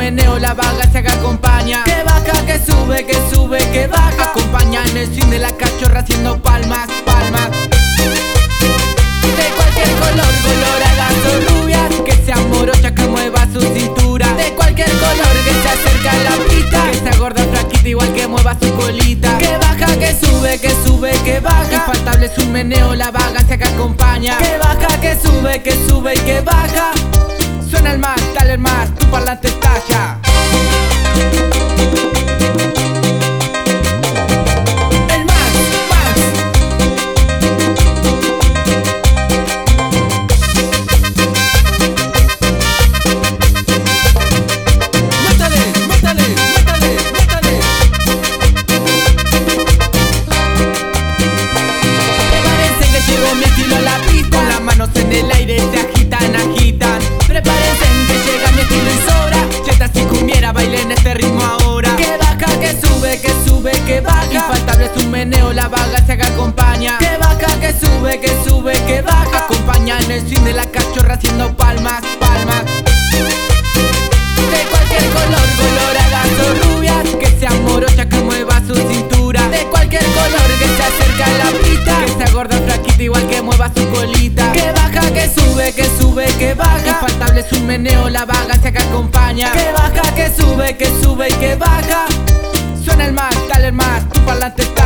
meneo, la vagancia que acompaña. Que baja, que sube, que sube, que baja. Acompaña en el swing de la cachorra haciendo palmas, palmas. De cualquier color, coloradas o rubias, que sea morocha, que mueva su cintura. De cualquier color, que se acerca a la pista, que sea gorda o flaquita, igual que mueva su colita. Que baja, que sube, que sube, que baja. Infaltable es un meneo, la vagancia que acompaña. Que baja, que sube, que sube y que baja. Suena el más, dale el más, tu parlante estalla. En el aire se agitan, agitan. Prepárense que llega mi estilo y sobra. Chetas y cumbiera, bailen este ritmo ahora. Que baja, que sube, que sube, que baja. Infaltable es un meneo, la vagancia que acompaña. Que baja, que sube, que sube, que baja. Acompaña en el swing de la cachorra haciendo palmas, palmas. De cualquier color, coloradas o rubias, que sea morocha, que mueva su cintura. De cualquier color, que se acerca a la pista, que sea gorda o flaquita, igual que mueva su colita. Que baja, que sube, que sube, que baja. Infaltable es un meneo, la vagancia que acompaña. Que baja, que sube y que baja. Suena el más, dale el más, tu parlante.